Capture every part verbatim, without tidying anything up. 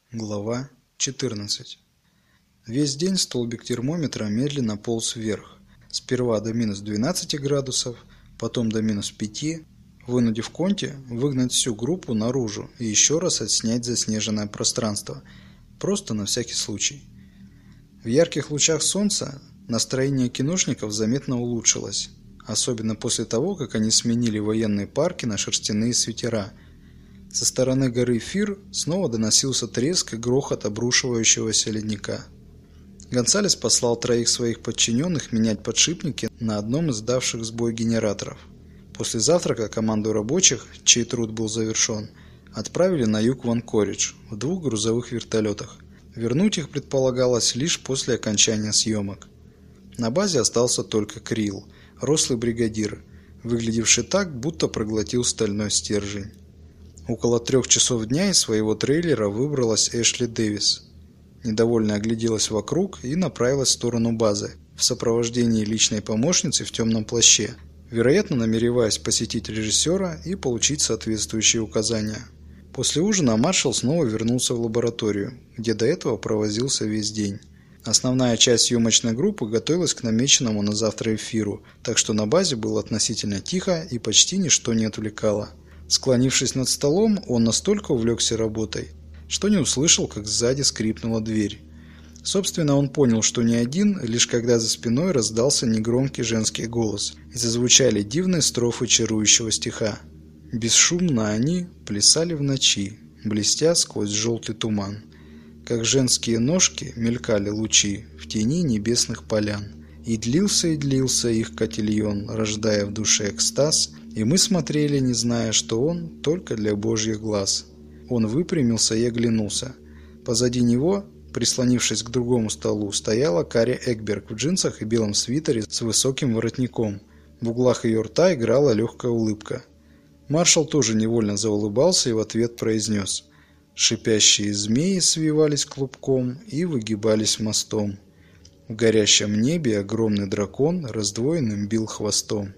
Глава четырнадцать. Весь день столбик термометра медленно полз вверх, сперва до минус двенадцати градусов, потом до минус пяти, вынудив Конти выгнать всю группу наружу и еще раз отснять заснеженное пространство, просто на всякий случай. В ярких лучах солнца настроение киношников заметно улучшилось, особенно после того, как они сменили военные парки на шерстяные свитера. Со стороны горы Фир снова доносился треск и грохот обрушивающегося ледника. Гонсалес послал троих своих подчиненных менять подшипники на одном из давших сбой генераторов. После завтрака команду рабочих, чей труд был завершен, отправили на юг в Анкоридж в двух грузовых вертолетах. Вернуть их предполагалось лишь после окончания съемок. На базе остался только Крилл, рослый бригадир, выглядевший так, будто проглотил стальной стержень. Около трех часов дня из своего трейлера выбралась Эшли Дэвис. Недовольно огляделась вокруг и направилась в сторону базы в сопровождении личной помощницы в темном плаще, вероятно, намереваясь посетить режиссера и получить соответствующие указания. После ужина маршал снова вернулся в лабораторию, где до этого провозился весь день. Основная часть съемочной группы готовилась к намеченному на завтра эфиру, так что на базе было относительно тихо и почти ничто не отвлекало. Склонившись над столом, он настолько увлекся работой, что не услышал, как сзади скрипнула дверь. Собственно, он понял, что не один, лишь когда за спиной раздался негромкий женский голос и зазвучали дивные строфы чарующего стиха. Бесшумно они плясали в ночи, блестя сквозь желтый туман. Как женские ножки мелькали лучи в тени небесных полян. И длился и длился их котильон, рождая в душе экстаз, и мы смотрели, не зная, что он только для божьих глаз. Он выпрямился и оглянулся. Позади него, прислонившись к другому столу, стояла Кари Экберг в джинсах и белом свитере с высоким воротником. В углах ее рта играла легкая улыбка. Маршал тоже невольно заулыбался и в ответ произнес: «Шипящие змеи свивались клубком и выгибались мостом. В горящем небе огромный дракон раздвоенным бил хвостом».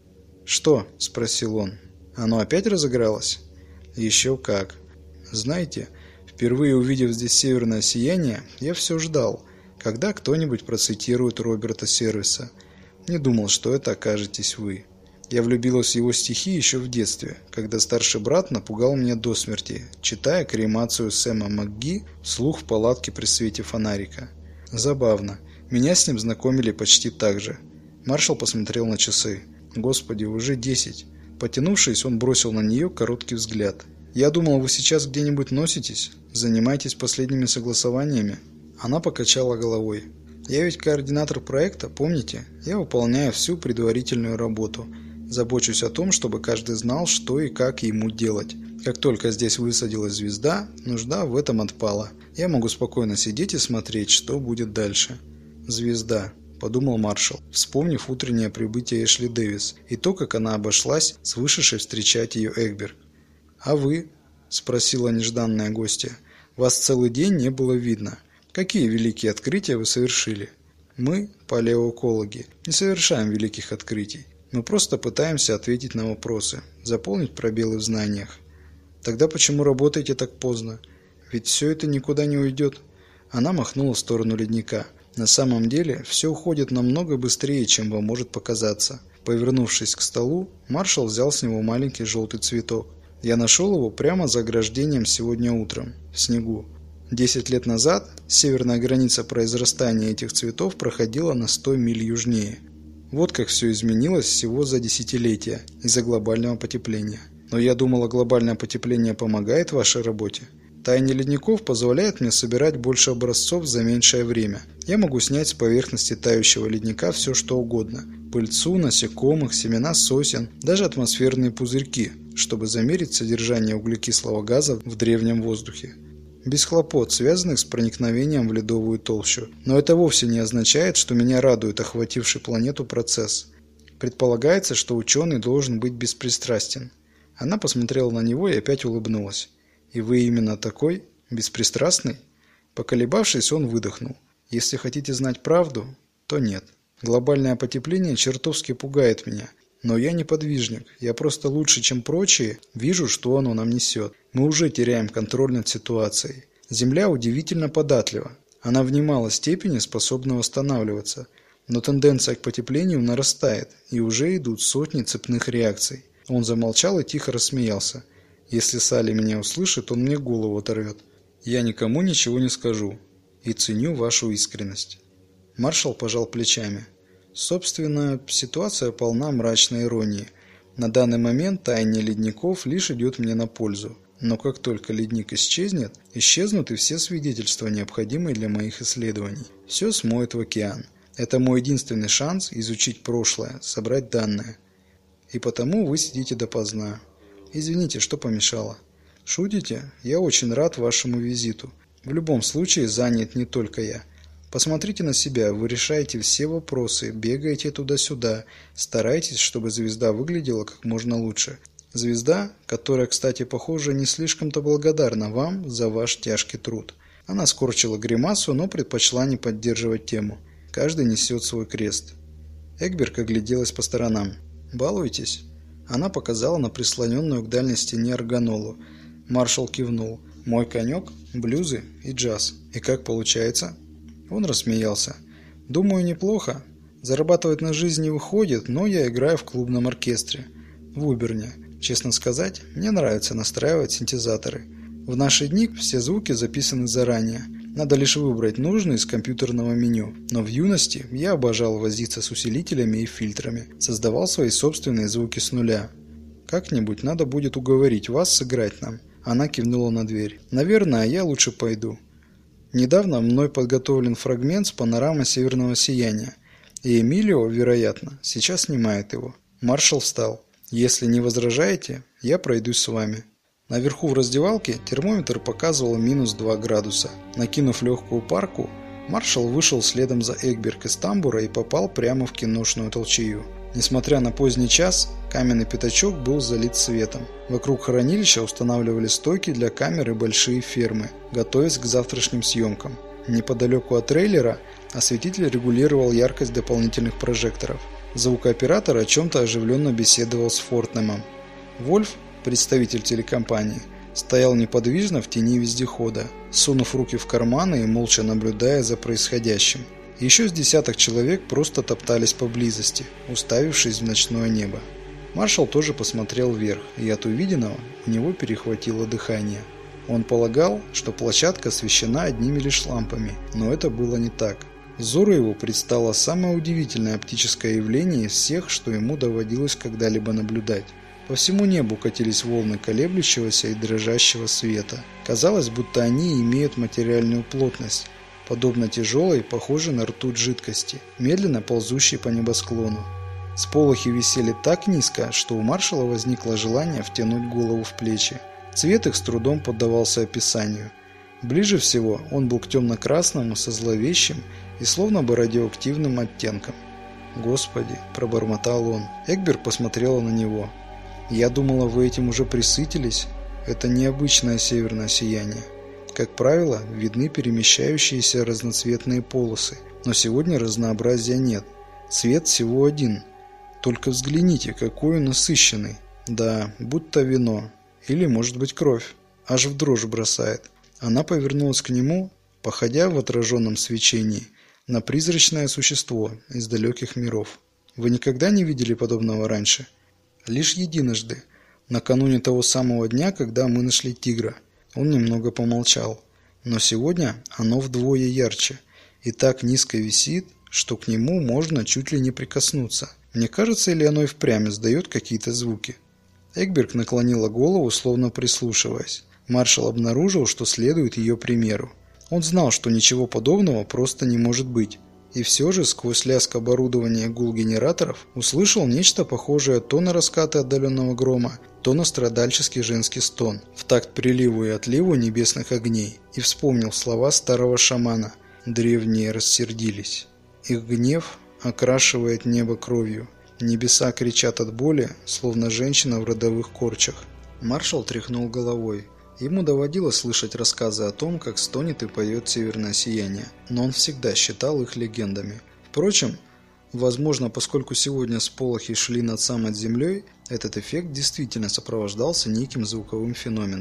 «Что?» – спросил он. «Оно опять разыгралось?» «Еще как. Знаете, впервые увидев здесь северное сияние, я все ждал, когда кто-нибудь процитирует Роберта Сервиса. Не думал, что это окажетесь вы. Я влюбилась в его стихи еще в детстве, когда старший брат напугал меня до смерти, читая кремацию Сэма МакГи вслух в палатке при свете фонарика. Забавно. Меня с ним знакомили почти так же». Маршал посмотрел на часы. «Господи, уже десять». Потянувшись, он бросил на нее короткий взгляд. «Я думал, вы сейчас где-нибудь носитесь? Занимаетесь последними согласованиями?» Она покачала головой. «Я ведь координатор проекта, помните? Я выполняю всю предварительную работу. Забочусь о том, чтобы каждый знал, что и как ему делать. Как только здесь высадилась звезда, нужда в этом отпала. Я могу спокойно сидеть и смотреть, что будет дальше». «Звезда», — подумал маршал, вспомнив утреннее прибытие Эшли Дэвис и то, как она обошлась с вышедшей встречать ее Экберг. «А вы?» — спросила нежданная гостья. «Вас целый день не было видно. Какие великие открытия вы совершили?» «Мы, палеоэкологи, не совершаем великих открытий. Мы просто пытаемся ответить на вопросы, заполнить пробелы в знаниях». «Тогда почему работаете так поздно? Ведь все это никуда не уйдет». Она махнула в сторону ледника. «На самом деле, все уходит намного быстрее, чем вам может показаться». Повернувшись к столу, маршал взял с него маленький желтый цветок. «Я нашел его прямо за ограждением сегодня утром, в снегу. Десять лет назад северная граница произрастания этих цветов проходила на сто миль южнее. Вот как все изменилось всего за десятилетия из-за глобального потепления. Но я думала, глобальное потепление помогает вашей работе. Таяние ледников позволяет мне собирать больше образцов за меньшее время. Я могу снять с поверхности тающего ледника все что угодно. Пыльцу, насекомых, семена сосен, даже атмосферные пузырьки, чтобы замерить содержание углекислого газа в древнем воздухе. Без хлопот, связанных с проникновением в ледовую толщу. Но это вовсе не означает, что меня радует охвативший планету процесс. Предполагается, что ученый должен быть беспристрастен». Она посмотрела на него и опять улыбнулась. «И вы именно такой? Беспристрастный?» Поколебавшись, он выдохнул. «Если хотите знать правду, то нет. Глобальное потепление чертовски пугает меня. Но я не подвижник. Я просто лучше, чем прочие, вижу, что оно нам несет. Мы уже теряем контроль над ситуацией. Земля удивительно податлива. Она в немалой степени способна восстанавливаться, но тенденция к потеплению нарастает, и уже идут сотни цепных реакций. Он замолчал и тихо рассмеялся. Если Салли меня услышит, он мне голову оторвет. Я никому ничего не скажу. И ценю вашу искренность. Маршал пожал плечами. Собственно, ситуация полна мрачной иронии. На данный момент таяние ледников лишь идет мне на пользу. Но как только ледник исчезнет, исчезнут и все свидетельства, необходимые для моих исследований. Все смоет в океан. Это мой единственный шанс изучить прошлое, собрать данные. И потому вы сидите допоздна. Извините, что помешало. Шутите? Я очень рад вашему визиту. В любом случае занят не только я. Посмотрите на себя, вы решаете все вопросы, бегаете туда-сюда, старайтесь, чтобы звезда выглядела как можно лучше. Звезда, которая, кстати, похоже, не слишком-то благодарна вам за ваш тяжкий труд. Она скорчила гримасу, но предпочла не поддерживать тему. Каждый несет свой крест. Эгберг огляделась по сторонам. «Балуетесь?» Она показала на прислоненную к дальней стене органолу. Маршал кивнул. «Мой конек – блюзы и джаз. И как получается?» Он рассмеялся. «Думаю, неплохо. Зарабатывать на жизнь не выходит, но я играю в клубном оркестре. В Уберне. Честно сказать, мне нравится настраивать синтезаторы. В наши дни все звуки записаны заранее. Надо лишь выбрать нужный из компьютерного меню. Но в юности я обожал возиться с усилителями и фильтрами. Создавал свои собственные звуки с нуля. Как-нибудь надо будет уговорить вас сыграть нам». Она кивнула на дверь. «Наверное, я лучше пойду. Недавно мной подготовлен фрагмент с панорамы северного сияния. И Эмилио, вероятно, сейчас снимает его». Маршал встал. «Если не возражаете, я пройдусь с вами». Наверху в раздевалке термометр показывал минус два градуса. Накинув легкую парку, маршал вышел следом за Эгберг из тамбура и попал прямо в киношную толчею. Несмотря на поздний час, каменный пятачок был залит светом. Вокруг хранилища устанавливали стойки для камер и большие фермы, готовясь к завтрашним съемкам. Неподалеку от трейлера осветитель регулировал яркость дополнительных прожекторов. Звукооператор о чем-то оживленно беседовал с Фортнемом. Вольф, представитель телекомпании, стоял неподвижно в тени вездехода, сунув руки в карманы и молча наблюдая за происходящим. Еще с десяток человек просто топтались поблизости, уставившись в ночное небо. Маршал тоже посмотрел вверх, и от увиденного у него перехватило дыхание. Он полагал, что площадка освещена одними лишь лампами, но это было не так. Взору его предстало самое удивительное оптическое явление из всех, что ему доводилось когда-либо наблюдать. По всему небу катились волны колеблющегося и дрожащего света. Казалось, будто они имеют материальную плотность, подобно тяжелой, похожей на ртуть жидкости, медленно ползущей по небосклону. Сполохи висели так низко, что у маршала возникло желание втянуть голову в плечи. Цвет их с трудом поддавался описанию. Ближе всего он был к темно-красному со зловещим и словно бы радиоактивным оттенком. «Господи!» – пробормотал он. Эгберг посмотрела на него. «Я думала, вы этим уже присытились. Это необычное северное сияние. Как правило, видны перемещающиеся разноцветные полосы, но сегодня разнообразия нет. Цвет всего один. Только взгляните, какой он насыщенный. Да, будто вино. Или, может быть, кровь. Аж в дрожь бросает». Она повернулась к нему, походя в отраженном свечении, на призрачное существо из далеких миров. «Вы никогда не видели подобного раньше?» «Лишь единожды, накануне того самого дня, когда мы нашли тигра». Он немного помолчал. «Но сегодня оно вдвое ярче и так низко висит, что к нему можно чуть ли не прикоснуться. Не кажется ли оно и впрямь издает какие-то звуки?» Эгберг наклонила голову, словно прислушиваясь. Маршал обнаружил, что следует ее примеру. Он знал, что ничего подобного просто не может быть. И все же сквозь лязг оборудования и гул генераторов услышал нечто похожее то на раскаты отдаленного грома, то на страдальческий женский стон, в такт приливу и отливу небесных огней, и вспомнил слова старого шамана «Древние рассердились». Их гнев окрашивает небо кровью. Небеса кричат от боли, словно женщина в родовых корчах. Маршал тряхнул головой. Ему доводилось слышать рассказы о том, как стонет и поет северное сияние, но он всегда считал их легендами. Впрочем, возможно, поскольку сегодня сполохи шли над самой землей, этот эффект действительно сопровождался неким звуковым феноменом.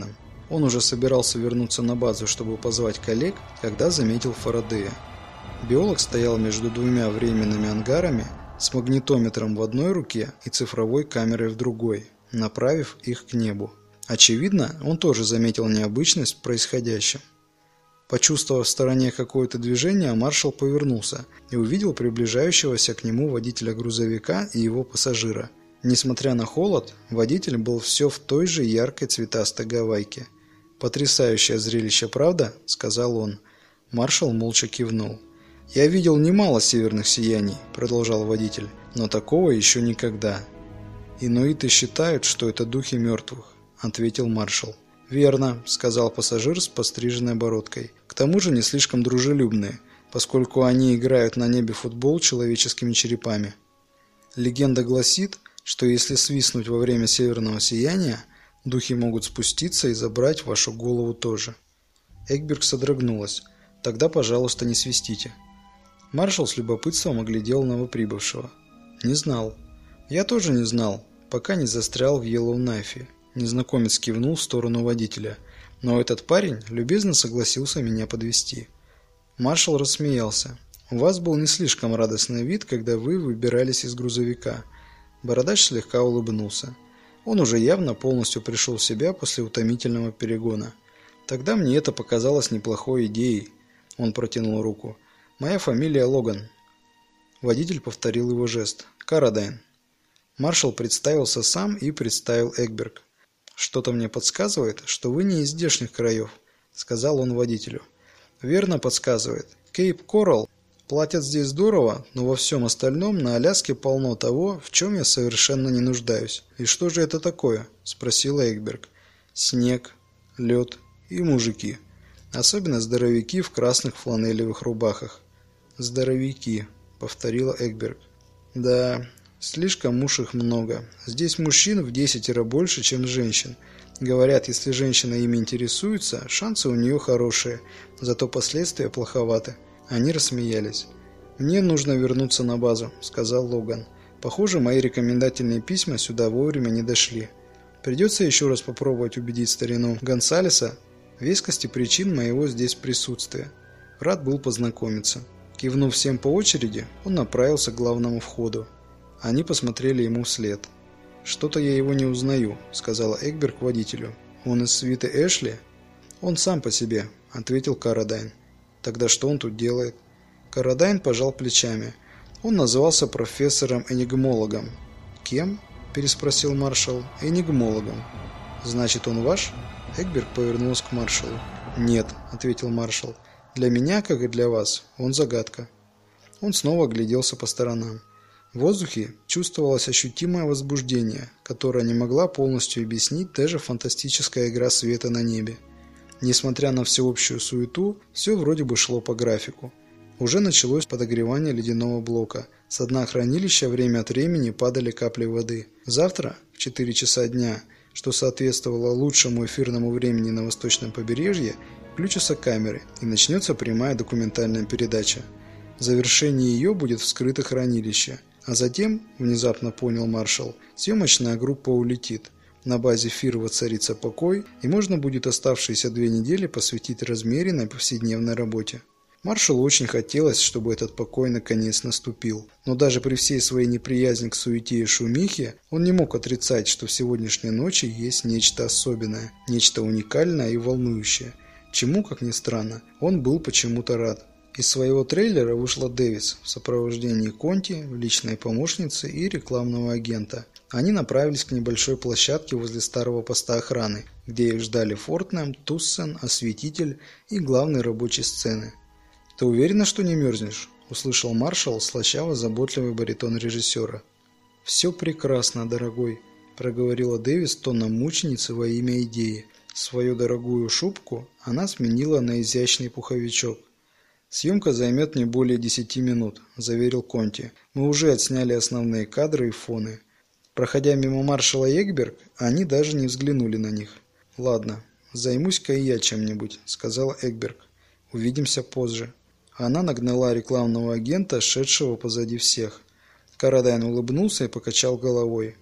Он уже собирался вернуться на базу, чтобы позвать коллег, когда заметил Фарадея. Биолог стоял между двумя временными ангарами с магнитометром в одной руке и цифровой камерой в другой, направив их к небу. Очевидно, он тоже заметил необычность в происходящем. Почувствовав в стороне какое-то движение, маршал повернулся и увидел приближающегося к нему водителя грузовика и его пассажира. Несмотря на холод, водитель был все в той же яркой цветастой гавайке. «Потрясающее зрелище, правда?» – сказал он. Маршал молча кивнул. «Я видел немало северных сияний», – продолжал водитель, – «но такого еще никогда». «Инуиты считают, что это духи мертвых», – ответил маршал. «Верно», – сказал пассажир с постриженной бородкой. «К тому же не слишком дружелюбные, поскольку они играют на небе в футбол человеческими черепами. Легенда гласит, что если свистнуть во время северного сияния, духи могут спуститься и забрать вашу голову тоже». Эгберг содрогнулась. «Тогда, пожалуйста, не свистите». Маршал с любопытством оглядел новоприбывшего. «Не знал». «Я тоже не знал, пока не застрял в Йеллоунайфе». Незнакомец кивнул в сторону водителя. «Но этот парень любезно согласился меня подвезти». Маршал рассмеялся. «У вас был не слишком радостный вид, когда вы выбирались из грузовика». Бородач слегка улыбнулся. Он уже явно полностью пришел в себя после утомительного перегона. «Тогда мне это показалось неплохой идеей». Он протянул руку. «Моя фамилия Логан». Водитель повторил его жест. «Карадайн». Маршал представился сам и представил Эгберг. «Что-то мне подсказывает, что вы не из здешних краев», — сказал он водителю. «Верно подсказывает. Кейп-Коралл платят здесь здорово, но во всем остальном на Аляске полно того, в чем я совершенно не нуждаюсь». «И что же это такое?» — спросила Эгберг. «Снег, лед и мужики. Особенно здоровяки в красных фланелевых рубахах». «Здоровяки», — повторила Эгберг. «Да, слишком уж их много. Здесь мужчин в десятеро больше, чем женщин. Говорят, если женщина ими интересуется, шансы у нее хорошие, зато последствия плоховаты». Они рассмеялись. «Мне нужно вернуться на базу», — сказал Логан. «Похоже, мои рекомендательные письма сюда вовремя не дошли. Придется еще раз попробовать убедить старину Гонсалеса в вескости причин моего здесь присутствия. Рад был познакомиться». Кивнув всем по очереди, он направился к главному входу. Они посмотрели ему вслед. «Что-то я его не узнаю», — сказала Эгберг водителю. «Он из свиты Эшли?» «Он сам по себе», — ответил Карадайн. «Тогда что он тут делает?» Карадайн пожал плечами. Он назывался профессором-энигмологом. «Кем?» – переспросил маршал. «Энигмологом». «Значит, он ваш?» Эгберг повернулась к маршалу. «Нет», – ответил маршал. «Для меня, как и для вас, он загадка». Он снова огляделся по сторонам. В воздухе чувствовалось ощутимое возбуждение, которое не могла полностью объяснить даже фантастическая игра света на небе. Несмотря на всеобщую суету, все вроде бы шло по графику. Уже началось подогревание ледяного блока. С дна хранилища время от времени падали капли воды. Завтра, в четыре часа дня, что соответствовало лучшему эфирному времени на восточном побережье, включатся камеры и начнется прямая документальная передача. В завершении ее будет вскрыто хранилище. А затем, внезапно понял маршал, съемочная группа улетит. На базе Фир воцарится покой, и можно будет оставшиеся две недели посвятить размеренной повседневной работе. Маршалу очень хотелось, чтобы этот покой наконец наступил. Но даже при всей своей неприязни к суете и шумихе, он не мог отрицать, что в сегодняшней ночи есть нечто особенное, нечто уникальное и волнующее. Чему, как ни странно, он был почему-то рад. Из своего трейлера вышла Дэвис в сопровождении Конти, личной помощницы и рекламного агента. Они направились к небольшой площадке возле старого поста охраны, где их ждали Фортнем, Туссен, осветитель и главный рабочий сцены. «Ты уверена, что не мерзнешь?» – услышал маршал слащаво-заботливый баритон режиссера. «Все прекрасно, дорогой», – проговорила Дэвис тоном мученицы во имя идеи. Свою дорогую шубку она сменила на изящный пуховичок. «Съемка займет не более десяти минут», – заверил Конти. «Мы уже отсняли основные кадры и фоны». Проходя мимо маршала и Эгберг, они даже не взглянули на них. «Ладно, займусь-ка и я чем-нибудь», – сказала Эгберг. «Увидимся позже». Она нагнала рекламного агента, шедшего позади всех. Карадайн улыбнулся и покачал головой.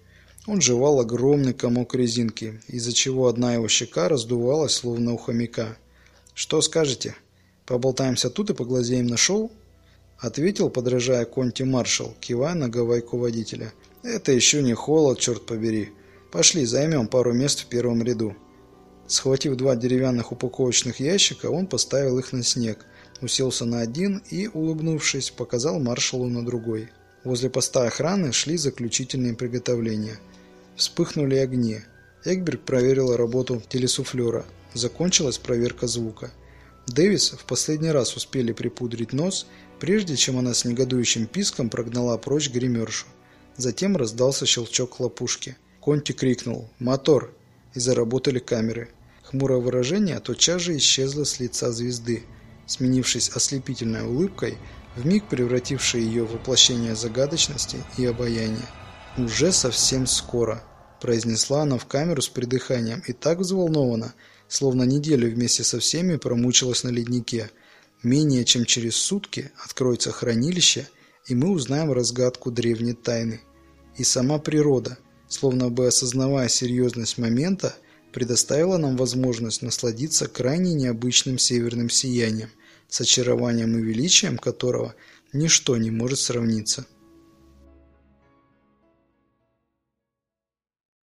Он жевал огромный комок резинки, из-за чего одна его щека раздувалась, словно у хомяка. «Что скажете? Поболтаемся тут и поглазеем на шоу?» Ответил, подражая Конти маршал, кивая на гавайку водителя. «Это еще не холод, черт побери. Пошли, займем пару мест в первом ряду». Схватив два деревянных упаковочных ящика, он поставил их на снег, уселся на один и, улыбнувшись, показал маршалу на другой. Возле поста охраны шли заключительные приготовления. Вспыхнули огни. Эгберг проверил работу телесуфлера. Закончилась проверка звука. Дэвис в последний раз успели припудрить нос, прежде чем она с негодующим писком прогнала прочь гримершу. Затем раздался щелчок хлопушки. Конти крикнул «Мотор!» и заработали камеры. Хмурое выражение тотчас же исчезло с лица звезды, сменившись ослепительной улыбкой, вмиг превратившей ее в воплощение загадочности и обаяния. «Уже совсем скоро», – произнесла она в камеру с придыханием и так взволнована, словно неделю вместе со всеми промучилась на леднике. «Менее чем через сутки откроется хранилище, и мы узнаем разгадку древней тайны». И сама природа, словно бы осознавая серьезность момента, предоставила нам возможность насладиться крайне необычным северным сиянием, с очарованием и величием которого ничто не может сравниться.